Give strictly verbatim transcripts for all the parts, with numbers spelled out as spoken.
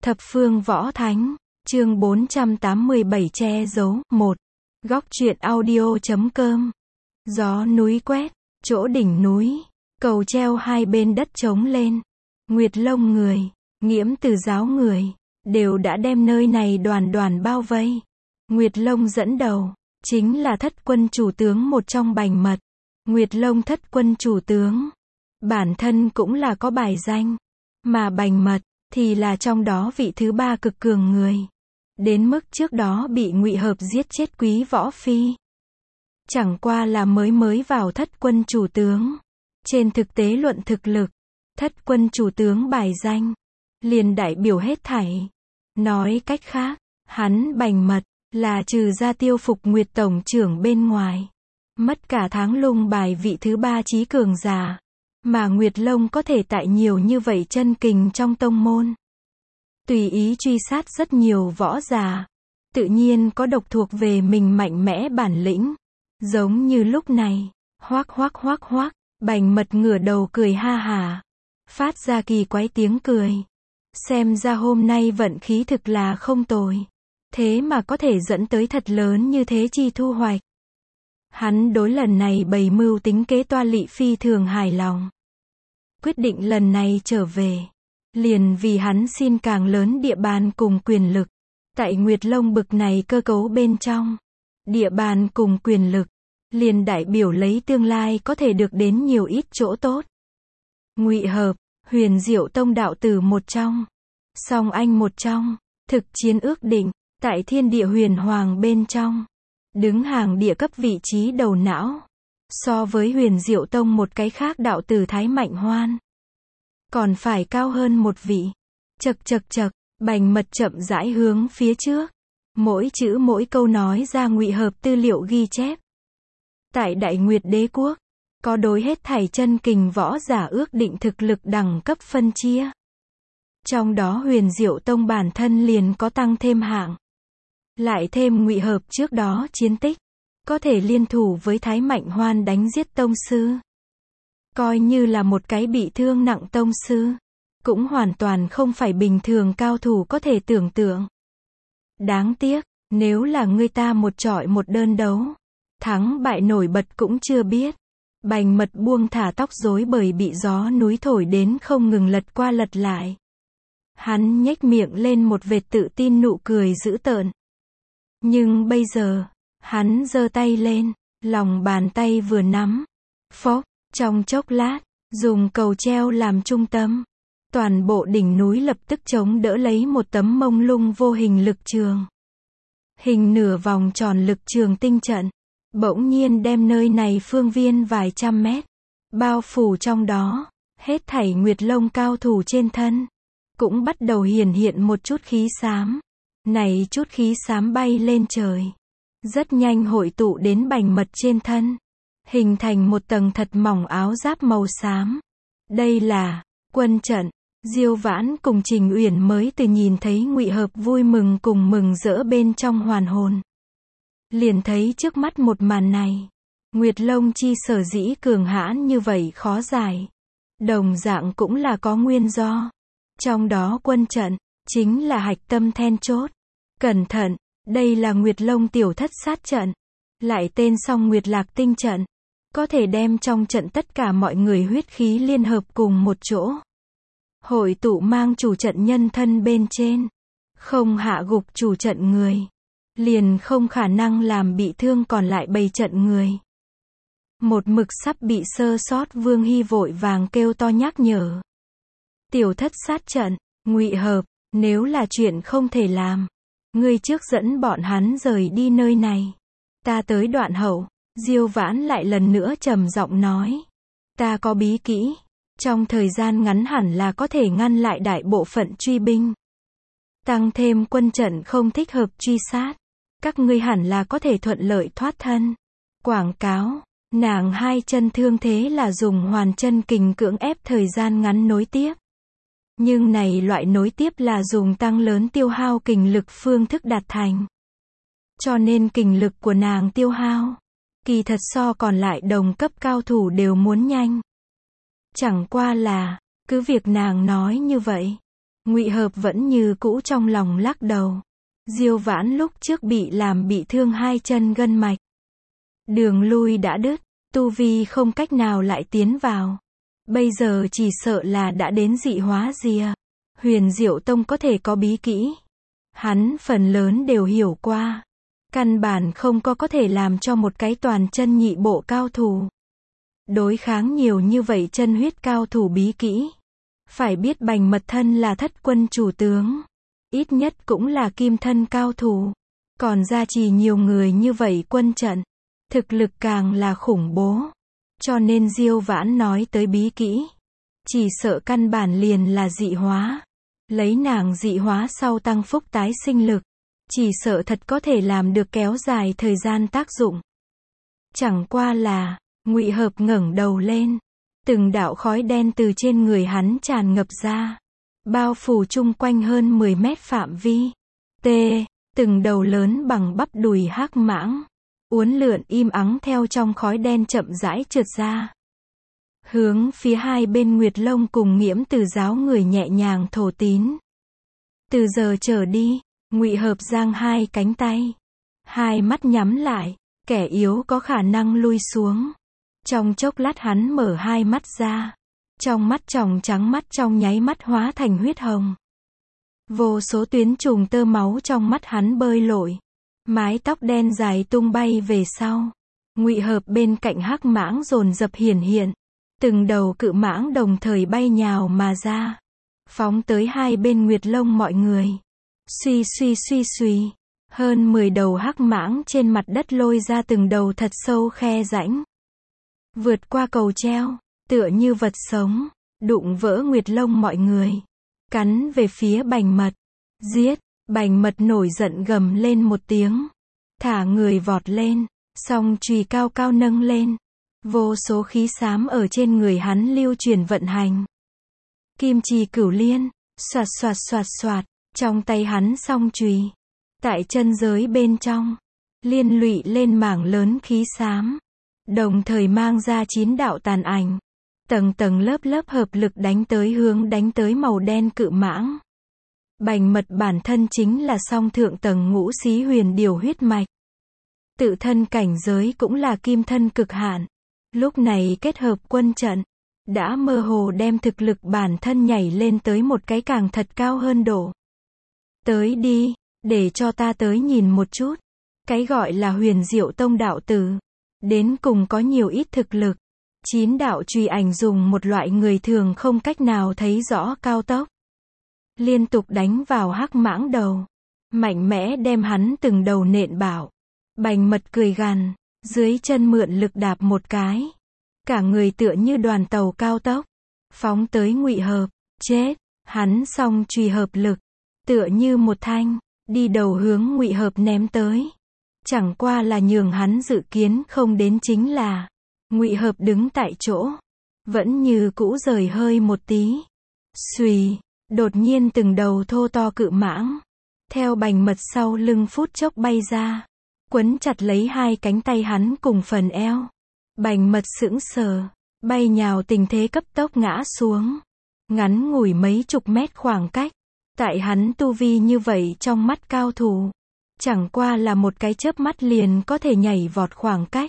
Thập phương võ thánh, chương bốn trăm tám mươi bảy che giấu, một. Góc truyện audio.com. Gió núi quét, chỗ đỉnh núi, cầu treo hai bên đất trống lên. Nguyệt Lông người, Nghiễm Từ giáo người, đều đã đem nơi này đoàn đoàn bao vây. Nguyệt Lông dẫn đầu, chính là thất quân chủ tướng một trong Bành Mật. Nguyệt Lông thất quân chủ tướng, bản thân cũng là có bài danh, mà Bành Mật thì là trong đó vị thứ ba cực cường người. Đến mức trước đó bị Ngụy Hợp giết chết Quý Võ Phi. Chẳng qua là mới mới vào thất quân chủ tướng. Trên thực tế luận thực lực, thất quân chủ tướng bài danh, liền đại biểu hết thảy. Nói cách khác, hắn Bành Mật, là trừ ra Tiêu Phục Nguyệt tổng trưởng bên ngoài. Mất cả tháng lung bài vị thứ ba trí cường giả. Mà Nguyệt Lông có thể tại nhiều như vậy chân kình trong tông môn. Tùy ý truy sát rất nhiều võ giả. Tự nhiên có độc thuộc về mình mạnh mẽ bản lĩnh. Giống như lúc này, hoác hoác hoác hoác, Bành Mật ngửa đầu cười ha hả. Phát ra kỳ quái tiếng cười. Xem ra hôm nay vận khí thực là không tồi. Thế mà có thể dẫn tới thật lớn như thế chi thu hoạch. Hắn đối lần này bày mưu tính kế toa lỵ phi thường hài lòng. Quyết định lần này trở về. Liền vì hắn xin càng lớn địa bàn cùng quyền lực. Tại Nguyệt Lông bực này cơ cấu bên trong. Địa bàn cùng quyền lực. Liền đại biểu lấy tương lai có thể được đến nhiều ít chỗ tốt. Ngụy Hợp, Huyền Diệu Tông đạo tử một trong. Song anh một trong. Thực chiến ước định. Tại thiên địa huyền hoàng bên trong. Đứng hàng địa cấp vị trí đầu não. So với Huyền Diệu Tông một cái khác đạo tử Thái Mạnh Hoan. Còn phải cao hơn một vị. Chật chật chật, Bành Mật chậm rãi hướng phía trước. Mỗi chữ mỗi câu nói ra Ngụy Hợp tư liệu ghi chép. Tại Đại Nguyệt Đế Quốc, có đối hết thảy chân kình võ giả ước định thực lực đẳng cấp phân chia. Trong đó Huyền Diệu Tông bản thân liền có tăng thêm hạng. Lại thêm Ngụy Hợp trước đó chiến tích. Có thể liên thủ với Thái Mạnh Hoan đánh giết tông sư. Coi như là một cái bị thương nặng tông sư. Cũng hoàn toàn không phải bình thường cao thủ có thể tưởng tượng. Đáng tiếc, nếu là người ta một chọi một đơn đấu. Thắng bại nổi bật cũng chưa biết. Bành Mật buông thả tóc rối bởi bị gió núi thổi đến không ngừng lật qua lật lại. Hắn nhếch miệng lên một vệt tự tin nụ cười dữ tợn. Nhưng bây giờ, hắn giơ tay lên, lòng bàn tay vừa nắm. Phốc, trong chốc lát, dùng cầu treo làm trung tâm. Toàn bộ đỉnh núi lập tức chống đỡ lấy một tấm mông lung vô hình lực trường. Hình nửa vòng tròn lực trường tinh trận. Bỗng nhiên đem nơi này phương viên vài trăm mét. Bao phủ trong đó. Hết thảy Nguyệt Lông cao thủ trên thân. Cũng bắt đầu hiển hiện một chút khí xám. Này chút khí xám bay lên trời. Rất nhanh hội tụ đến Bành Mật trên thân. Hình thành một tầng thật mỏng áo giáp màu xám. Đây là quân trận. Diêu Vãn cùng Trình Uyển mới từ nhìn thấy Ngụy Hợp vui mừng cùng mừng rỡ bên trong hoàn hồn. Liền thấy trước mắt một màn này. Nguyệt Lông chi sở dĩ cường hãn như vậy khó giải. Đồng dạng cũng là có nguyên do. Trong đó quân trận, chính là hạch tâm then chốt. Cẩn thận, đây là Nguyệt Lông tiểu thất sát trận. Lại tên song Nguyệt Lạc tinh trận. Có thể đem trong trận tất cả mọi người huyết khí liên hợp cùng một chỗ. Hội tụ mang chủ trận nhân thân bên trên. Không hạ gục chủ trận người. Liền không khả năng làm bị thương còn lại bầy trận người. Một mực sắp bị sơ sót Vương Hy vội vàng kêu to nhắc nhở. Tiểu thất sát trận, Ngụy Hợp, nếu là chuyện không thể làm. Ngươi trước dẫn bọn hắn rời đi nơi này. Ta tới đoạn hậu. Diêu Vãn lại lần nữa trầm giọng nói. Ta có bí kỹ. Trong thời gian ngắn hẳn là có thể ngăn lại đại bộ phận truy binh. Tăng thêm quân trận không thích hợp truy sát. Các ngươi hẳn là có thể thuận lợi thoát thân. Quảng cáo. Nàng hai chân thương thế là dùng hoàn chân kình cưỡng ép thời gian ngắn nối tiếp. Nhưng này loại nối tiếp là dùng tăng lớn tiêu hao kình lực phương thức đạt thành. Cho nên kình lực của nàng tiêu hao. Kỳ thật so còn lại đồng cấp cao thủ đều muốn nhanh. Chẳng qua là, cứ việc nàng nói như vậy. Ngụy Hợp vẫn như cũ trong lòng lắc đầu. Diêu Vãn lúc trước bị làm bị thương hai chân gân mạch. Đường lui đã đứt, tu vi không cách nào lại tiến vào. Bây giờ chỉ sợ là đã đến dị hóa rìa. Huyền Diệu Tông có thể có bí kỹ. Hắn phần lớn đều hiểu qua. Căn bản không có có thể làm cho một cái toàn chân nhị bộ cao thủ. Đối kháng nhiều như vậy chân huyết cao thủ bí kỹ. Phải biết Bành Mật thân là thất quân chủ tướng. Ít nhất cũng là kim thân cao thủ. Còn gia trì nhiều người như vậy quân trận. Thực lực càng là khủng bố. Cho nên Diêu Vãn nói tới bí kỹ. Chỉ sợ căn bản liền là dị hóa. Lấy nàng dị hóa sau tăng phúc tái sinh lực. Chỉ sợ thật có thể làm được kéo dài thời gian tác dụng. Chẳng qua là, Ngụy Hợp ngẩng đầu lên. Từng đạo khói đen từ trên người hắn tràn ngập ra. Bao phủ chung quanh hơn mười mét phạm vi. T. Từng đầu lớn bằng bắp đùi hắc mãng. Uốn lượn im ắng theo trong khói đen chậm rãi trượt ra. Hướng phía hai bên Nguyệt Long cùng Nghiễm Từ giáo người nhẹ nhàng thổ tín. Từ giờ trở đi, Ngụy Hợp giang hai cánh tay. Hai mắt nhắm lại, kẻ yếu có khả năng lui xuống. Trong chốc lát hắn mở hai mắt ra. Trong mắt tròng trắng mắt trong nháy mắt hóa thành huyết hồng. Vô số tuyến trùng tơ máu trong mắt hắn bơi lội. Mái tóc đen dài tung bay về sau. Ngụy Hợp bên cạnh hắc mãng dồn dập hiển hiện. Từng đầu cự mãng đồng thời bay nhào mà ra. Phóng tới hai bên Nguyệt Long mọi người. Suy suy suy suy. Hơn mười đầu hắc mãng trên mặt đất lôi ra từng đầu thật sâu khe rãnh. Vượt qua cầu treo, tựa như vật sống, đụng vỡ Nguyệt Long mọi người. Cắn về phía Bành Mật. Giết! Bành Mật nổi giận gầm lên một tiếng. Thả người vọt lên, song chùy cao cao nâng lên. Vô số khí xám ở trên người hắn lưu truyền vận hành. Kim Trì Cửu Liên, xoạt xoạt xoạt xoạt, trong tay hắn song chùy. Tại chân giới bên trong, liên lụy lên mảng lớn khí xám. Đồng thời mang ra chín đạo tàn ảnh. Tầng tầng lớp lớp hợp lực đánh tới hướng đánh tới màu đen cự mãng. Bành Mật bản thân chính là song thượng tầng ngũ xí huyền điều huyết mạch. Tự thân cảnh giới cũng là kim thân cực hạn. Lúc này kết hợp quân trận, đã mơ hồ đem thực lực bản thân nhảy lên tới một cái càng thật cao hơn độ. Tới đi, để cho ta tới nhìn một chút. Cái gọi là Huyền Diệu Tông đạo tử. Đến cùng có nhiều ít thực lực. Chín đạo chùy ảnh dùng một loại người thường không cách nào thấy rõ cao tốc. Liên tục đánh vào hắc mãng đầu. Mạnh mẽ đem hắn từng đầu nện bảo. Bành Mật cười gằn, dưới chân mượn lực đạp một cái. Cả người tựa như đoàn tàu cao tốc. Phóng tới Ngụy Hợp. Chết! Hắn song chùy hợp lực. Tựa như một thanh, đi đầu hướng Ngụy Hợp ném tới. Chẳng qua là nhường hắn dự kiến không đến chính là. Ngụy Hợp đứng tại chỗ. Vẫn như cũ rời hơi một tí. Xùy! Đột nhiên từng đầu thô to cự mãng. Theo Bành Mật sau lưng phút chốc bay ra. Quấn chặt lấy hai cánh tay hắn cùng phần eo. Bành Mật sững sờ. Bay nhào tình thế cấp tốc ngã xuống. Ngắn ngủi mấy chục mét khoảng cách. Tại hắn tu vi như vậy trong mắt cao thủ. Chẳng qua là một cái chớp mắt liền có thể nhảy vọt khoảng cách.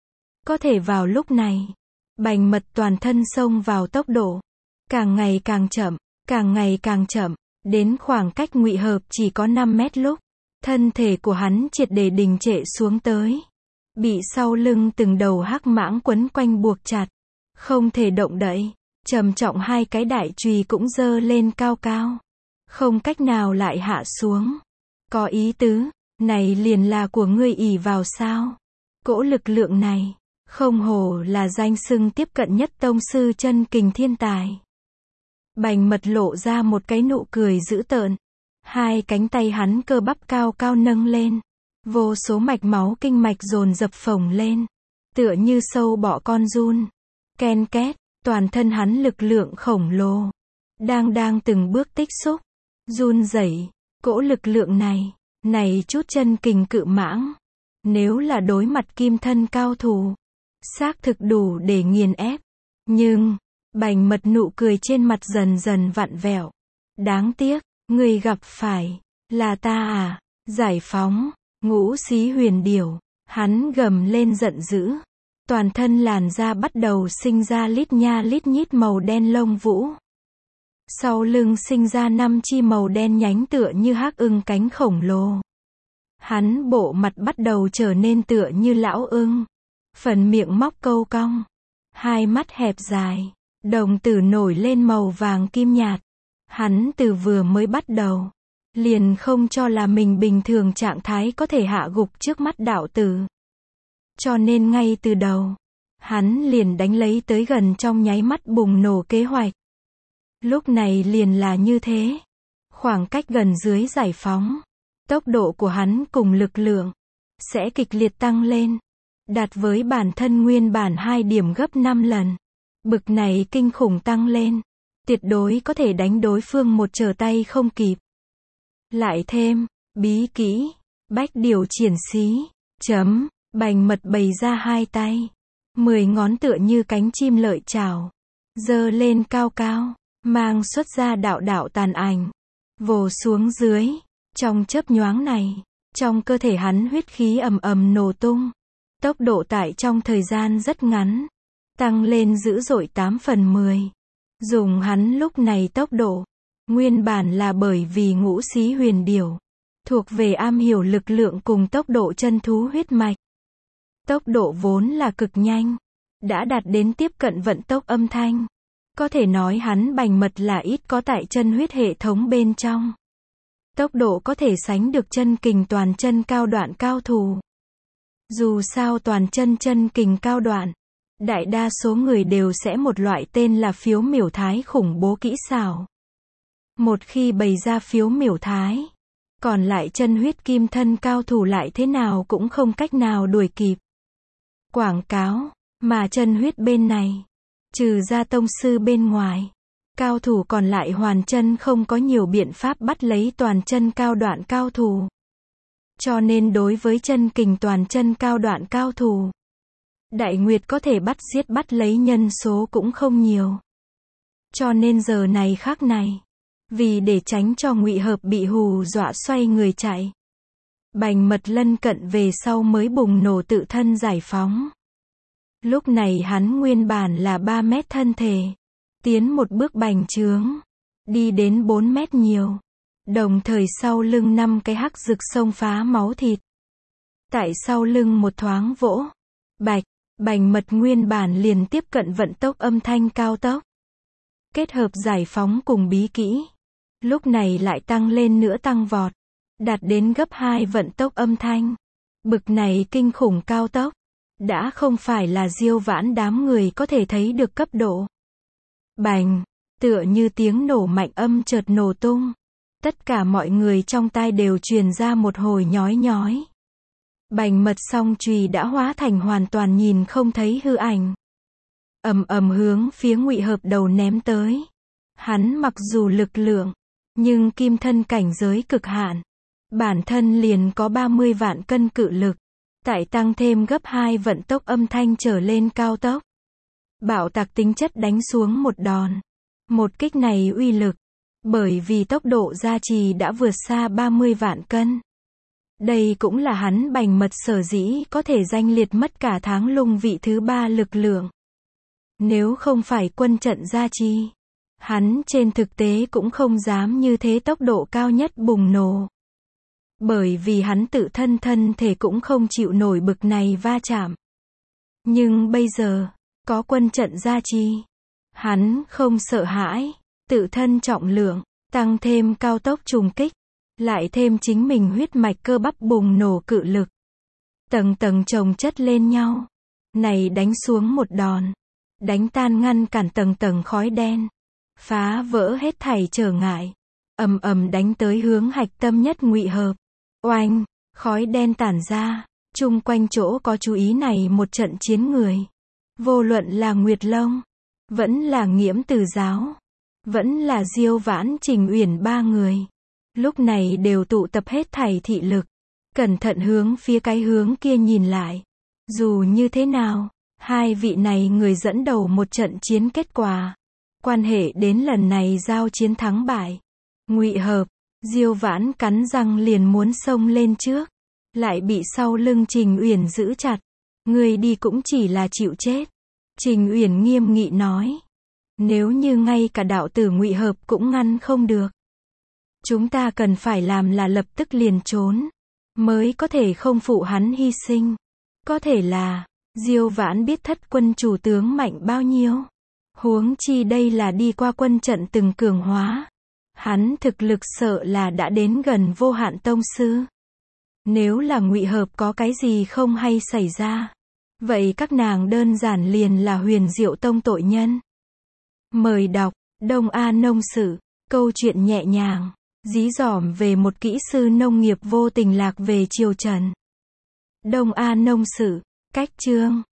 Có thể vào lúc này. Bành Mật toàn thân xông vào tốc độ. Càng ngày càng chậm. Càng ngày càng chậm, đến khoảng cách Ngụy Hợp chỉ có năm mét lúc, thân thể của hắn triệt để đình trệ xuống tới. Bị sau lưng từng đầu hắc mãng quấn quanh buộc chặt, không thể động đậy, trầm trọng hai cái đại chùy cũng giơ lên cao cao, không cách nào lại hạ xuống. Có ý tứ, này liền là của ngươi ỷ vào sao? Cỗ lực lượng này, không hổ là danh xưng tiếp cận nhất tông sư chân kình thiên tài. Bành Mật lộ ra một cái nụ cười dữ tợn. Hai cánh tay hắn cơ bắp cao cao nâng lên. Vô số mạch máu kinh mạch dồn dập phồng lên. Tựa như sâu bọ con giun. Ken két, toàn thân hắn lực lượng khổng lồ. Đang đang từng bước tích xúc. Run rẩy, cỗ lực lượng này, này chút chân kình cự mãng. Nếu là đối mặt kim thân cao thủ, xác thực đủ để nghiền ép. Nhưng... Bành Mật nụ cười trên mặt dần dần vặn vẹo. Đáng tiếc, người gặp phải, là ta à, Giải Phóng, Ngũ Xí Huyền Điểu, hắn gầm lên giận dữ. Toàn thân làn da bắt đầu sinh ra lít nha lít nhít màu đen lông vũ. Sau lưng sinh ra năm chi màu đen nhánh tựa như hắc ưng cánh khổng lồ. Hắn bộ mặt bắt đầu trở nên tựa như lão ưng. Phần miệng móc câu cong. Hai mắt hẹp dài. Đồng tử nổi lên màu vàng kim nhạt. Hắn từ vừa mới bắt đầu, liền không cho là mình bình thường trạng thái có thể hạ gục trước mắt đạo tử. Cho nên ngay từ đầu, hắn liền đánh lấy tới gần trong nháy mắt bùng nổ kế hoạch. Lúc này liền là như thế. Khoảng cách gần dưới Giải Phóng, tốc độ của hắn cùng lực lượng sẽ kịch liệt tăng lên, đạt với bản thân nguyên bản hai điểm gấp năm lần. Bực này kinh khủng tăng lên, tuyệt đối có thể đánh đối phương một trở tay không kịp. Lại thêm, bí kỹ, bách điều triển xí, chấm, bành mật bày ra hai tay. Mười ngón tựa như cánh chim lợi chảo. Giơ lên cao cao, mang xuất ra đạo đạo tàn ảnh. Vồ xuống dưới. Trong chớp nhoáng này, trong cơ thể hắn huyết khí ầm ầm nổ tung. Tốc độ tại trong thời gian rất ngắn, tăng lên dữ dội tám phần mười. Dùng hắn lúc này tốc độ, nguyên bản là bởi vì Ngũ Xí Huyền Điểu, thuộc về am hiểu lực lượng cùng tốc độ chân thú huyết mạch. Tốc độ vốn là cực nhanh, đã đạt đến tiếp cận vận tốc âm thanh. Có thể nói hắn bành mật là ít có tại chân huyết hệ thống bên trong. Tốc độ có thể sánh được chân kình toàn chân cao đoạn cao thủ. Dù sao toàn chân chân kình cao đoạn, đại đa số người đều sẽ một loại tên là phiếu miểu thái khủng bố kỹ xảo. Một khi bày ra phiếu miểu thái, còn lại chân huyết kim thân cao thủ lại thế nào cũng không cách nào đuổi kịp. Quảng cáo, mà chân huyết bên này, trừ ra tông sư bên ngoài, cao thủ còn lại hoàn chân không có nhiều biện pháp bắt lấy toàn chân cao đoạn cao thủ. Cho nên đối với chân kình toàn chân cao đoạn cao thủ, Đại Nguyệt có thể bắt giết bắt lấy nhân số cũng không nhiều. Cho nên giờ này khắc này, vì để tránh cho Ngụy Hợp bị hù dọa xoay người chạy, bành mật lân cận về sau mới bùng nổ tự thân giải phóng. Lúc này hắn nguyên bản là ba mét thân thể, tiến một bước bành trướng, đi đến bốn mét nhiều, đồng thời sau lưng năm cái hắc rực xông phá máu thịt. Tại sau lưng một thoáng vỗ, bạch, bành mật nguyên bản liền tiếp cận vận tốc âm thanh cao tốc. Kết hợp giải phóng cùng bí kỹ, lúc này lại tăng lên nữa tăng vọt, đạt đến gấp hai vận tốc âm thanh. Bực này kinh khủng cao tốc, đã không phải là Diêu Vãn đám người có thể thấy được cấp độ. Bành, tựa như tiếng nổ mạnh âm chợt nổ tung. Tất cả mọi người trong tai đều truyền ra một hồi nhói nhói. Bành mật song chùy đã hóa thành hoàn toàn nhìn không thấy hư ảnh. Ầm ầm hướng phía Ngụy Hợp đầu ném tới. Hắn mặc dù lực lượng, nhưng kim thân cảnh giới cực hạn. Bản thân liền có ba mươi vạn cân cự lực. Tại tăng thêm gấp hai vận tốc âm thanh trở lên cao tốc. Bạo tạc tính chất đánh xuống một đòn. Một kích này uy lực, bởi vì tốc độ gia trì đã vượt xa ba mươi vạn cân. Đây cũng là hắn bành mật sở dĩ có thể danh liệt mất cả tháng lung vị thứ ba lực lượng. Nếu không phải quân trận gia trì, hắn trên thực tế cũng không dám như thế tốc độ cao nhất bùng nổ. Bởi vì hắn tự thân thân thể cũng không chịu nổi bực này va chạm. Nhưng bây giờ, có quân trận gia trì, hắn không sợ hãi, tự thân trọng lượng, tăng thêm cao tốc trùng kích, lại thêm chính mình huyết mạch cơ bắp bùng nổ cự lực. Tầng tầng chồng chất lên nhau. Này đánh xuống một đòn, đánh tan ngăn cản tầng tầng khói đen, phá vỡ hết thảy trở ngại, ầm ầm đánh tới hướng hạch tâm nhất Ngụy Hợp. Oanh, khói đen tản ra, chung quanh chỗ có chú ý này một trận chiến người. Vô luận là Nguyệt Long, vẫn là Nghiễm Từ Giáo, vẫn là Diêu Vãn Trình Uyển ba người. Lúc này đều tụ tập hết thảy thị lực, cẩn thận hướng phía cái hướng kia nhìn lại. Dù như thế nào, hai vị này người dẫn đầu một trận chiến kết quả, quan hệ đến lần này giao chiến thắng bại, Ngụy Hợp, Diêu Vãn cắn răng liền muốn xông lên trước, lại bị sau lưng Trình Uyển giữ chặt. Ngươi đi cũng chỉ là chịu chết. Trình Uyển nghiêm nghị nói. Nếu như ngay cả đạo tử Ngụy Hợp cũng ngăn không được, chúng ta cần phải làm là lập tức liền trốn, mới có thể không phụ hắn hy sinh. Có thể là, Diêu Vãn biết thất quân chủ tướng mạnh bao nhiêu. Huống chi đây là đi qua quân trận từng cường hóa. Hắn thực lực sợ là đã đến gần vô hạn tông sư. Nếu là Ngụy Hợp có cái gì không hay xảy ra, vậy các nàng đơn giản liền là Huyền Diệu Tông tội nhân. Mời đọc, Đông A Nông Sự, câu chuyện nhẹ nhàng, dí dỏm về một kỹ sư nông nghiệp vô tình lạc về triều Trần. Đông A Nông Sự, cách chương.